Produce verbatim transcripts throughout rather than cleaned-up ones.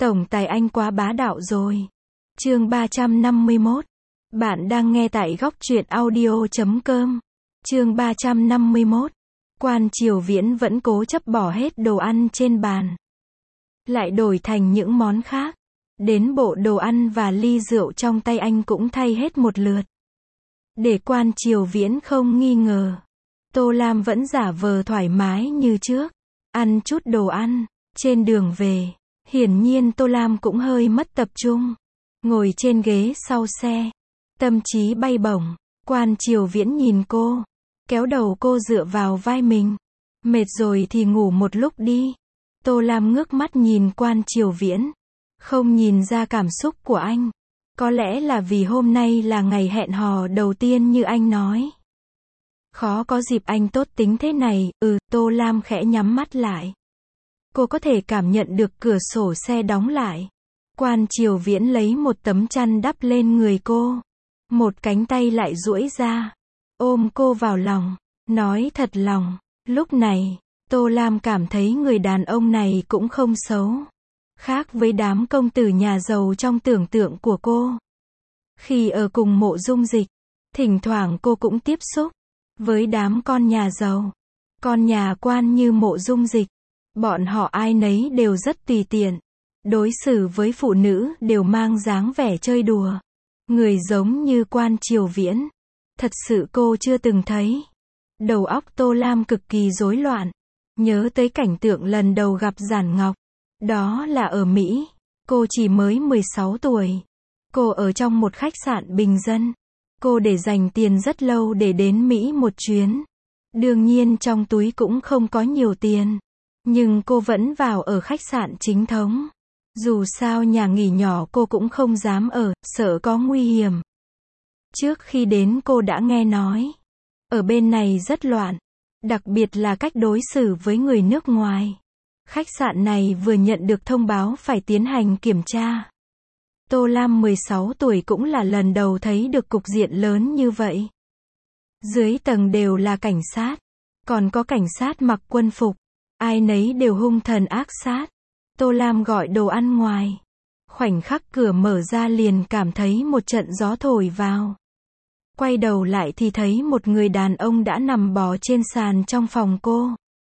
Tổng tài anh quá bá đạo rồi. Chương ba trăm năm mươi mốt. Bạn đang nghe tại góc truyện audio chấm com. Chương ba trăm năm mươi mốt. Quan Triều Viễn vẫn cố chấp bỏ hết đồ ăn trên bàn, lại đổi thành những món khác. Đến bộ đồ ăn và ly rượu trong tay anh cũng thay hết một lượt. Để Quan Triều Viễn không nghi ngờ, Tô Lam vẫn giả vờ thoải mái như trước, ăn chút đồ ăn. Trên đường về, hiển nhiên Tô Lam cũng hơi mất tập trung, ngồi trên ghế sau xe, tâm trí bay bổng. Quan Triều Viễn nhìn cô, kéo đầu cô dựa vào vai mình. Mệt rồi thì ngủ một lúc đi. Tô Lam ngước mắt nhìn Quan Triều Viễn, không nhìn ra cảm xúc của anh. Có lẽ là vì hôm nay là ngày hẹn hò đầu tiên như anh nói. Khó có dịp anh tốt tính thế này. Ừ, Tô Lam khẽ nhắm mắt lại. Cô có thể cảm nhận được cửa sổ xe đóng lại. Quan Triều Viễn lấy một tấm chăn đắp lên người cô, một cánh tay lại duỗi ra, ôm cô vào lòng, nói thật lòng. Lúc này, Tô Lam cảm thấy người đàn ông này cũng không xấu, khác với đám công tử nhà giàu trong tưởng tượng của cô. Khi ở cùng Mộ Dung Dịch, thỉnh thoảng cô cũng tiếp xúc với đám con nhà giàu, con nhà quan như Mộ Dung Dịch. Bọn họ ai nấy đều rất tùy tiện, đối xử với phụ nữ đều mang dáng vẻ chơi đùa. Người giống như Quan Triều Viễn, thật sự cô chưa từng thấy. Đầu óc Tô Lam cực kỳ rối loạn, nhớ tới cảnh tượng lần đầu gặp Giản Ngọc. Đó là ở Mỹ, cô chỉ mới mười sáu tuổi. Cô ở trong một khách sạn bình dân. Cô để dành tiền rất lâu để đến Mỹ một chuyến. Đương nhiên trong túi cũng không có nhiều tiền, nhưng cô vẫn vào ở khách sạn chính thống. Dù sao nhà nghỉ nhỏ cô cũng không dám ở, sợ có nguy hiểm. Trước khi đến cô đã nghe nói, ở bên này rất loạn, đặc biệt là cách đối xử với người nước ngoài. Khách sạn này vừa nhận được thông báo phải tiến hành kiểm tra. Tô Lam mười sáu tuổi cũng là lần đầu thấy được cục diện lớn như vậy. Dưới tầng đều là cảnh sát, còn có cảnh sát mặc quân phục, ai nấy đều hung thần ác sát. Tô Lam gọi đồ ăn ngoài, khoảnh khắc cửa mở ra liền cảm thấy một trận gió thổi vào. Quay đầu lại thì thấy một người đàn ông đã nằm bò trên sàn trong phòng cô.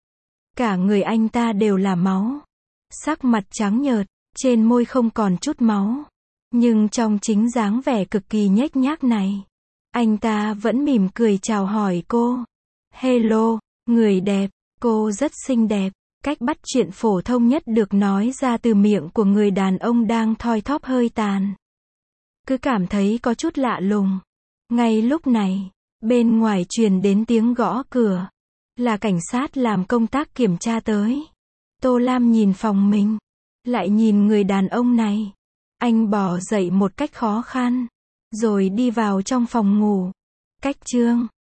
Cả người anh ta đều là máu, sắc mặt trắng nhợt, trên môi không còn chút máu, nhưng trong chính dáng vẻ cực kỳ nhếch nhác này, anh ta vẫn mỉm cười chào hỏi cô. Hello, người đẹp, cô rất xinh đẹp. Cách bắt chuyện phổ thông nhất được nói ra từ miệng của người đàn ông đang thoi thóp hơi tàn. Cứ cảm thấy có chút lạ lùng. Ngay lúc này, bên ngoài truyền đến tiếng gõ cửa. Là cảnh sát làm công tác kiểm tra tới. Tô Lam nhìn phòng mình, lại nhìn người đàn ông này. Anh bò dậy một cách khó khăn, rồi đi vào trong phòng ngủ. Cách chương